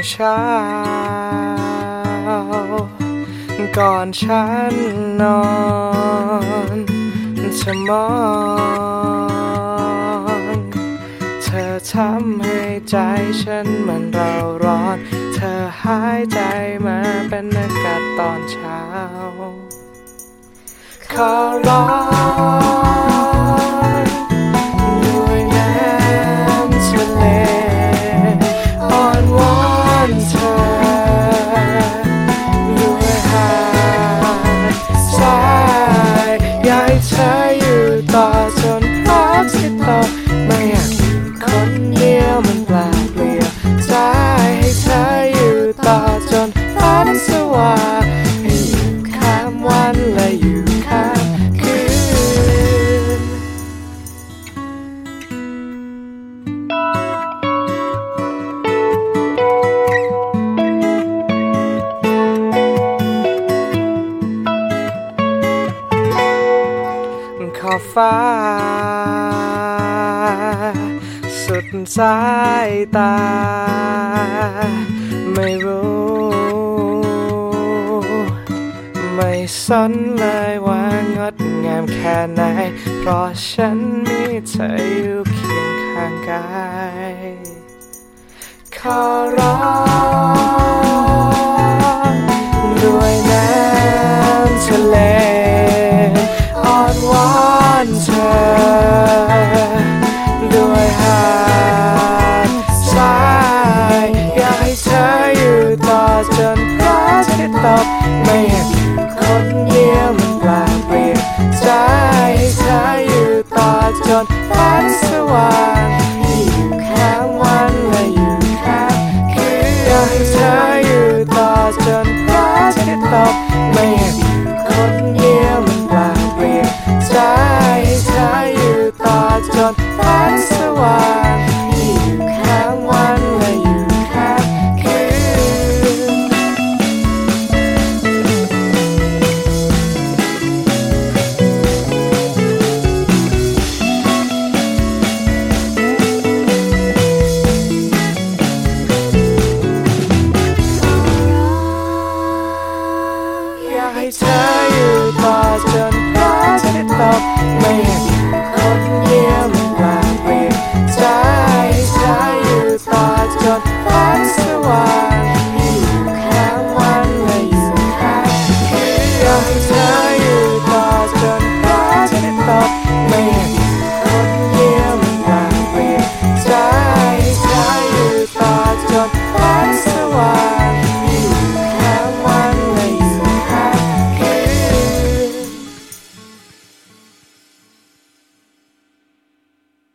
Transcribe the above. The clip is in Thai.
เช้าก่อนฉันนอนเธอมองเธอทำให้ใจฉันมันเร่าร้อนเธอหายใจมาเป็นอากาศตอนเช้าขอร้องด้วยน้ำทะเลอ้อนวอนเธอด้วยหาดทรายอยากให้เธออยู่ต่อจนพระอาทิตย์ตกไม่อยากอยู่คนเดียวมันแปลกเปลี่ยวใจให้เธออยู่ต่อจนฟ้านั้นสว่างให้อยู่ข้ามวันและอยู่ข้ามคืนขอบฟ้าสุดสายตาไม่รู้ไม่สนเลยว่างดงามแค่ไหนเพราะฉันมีเธออยู่เคียงข้างกายขอร้องด้วยน้ำทะเลอ้อนวอนเธอด้วยหาดทรายอยากให้เธออยู่ต่อจนพระอาทิตย์ตกไม่อยากอยู่คนเดียวมันเปล่าเปลี่ยวใจให้เธออยู่ต่อจนฟ้าสว่างให้อยู่ข้ามวันและอยู่ข้ามคืนอยากให้เธออยู่ต่อจนพระอาทิตย์ตกไม่อยากอยู่คนเดียวมันเปล่าเปลี่ยวใจให้เธออยู่ต่อจนฟ้าสว่างให้อยู่ข้ามวันและอยู่ข้ามคืนอยากให้เธอ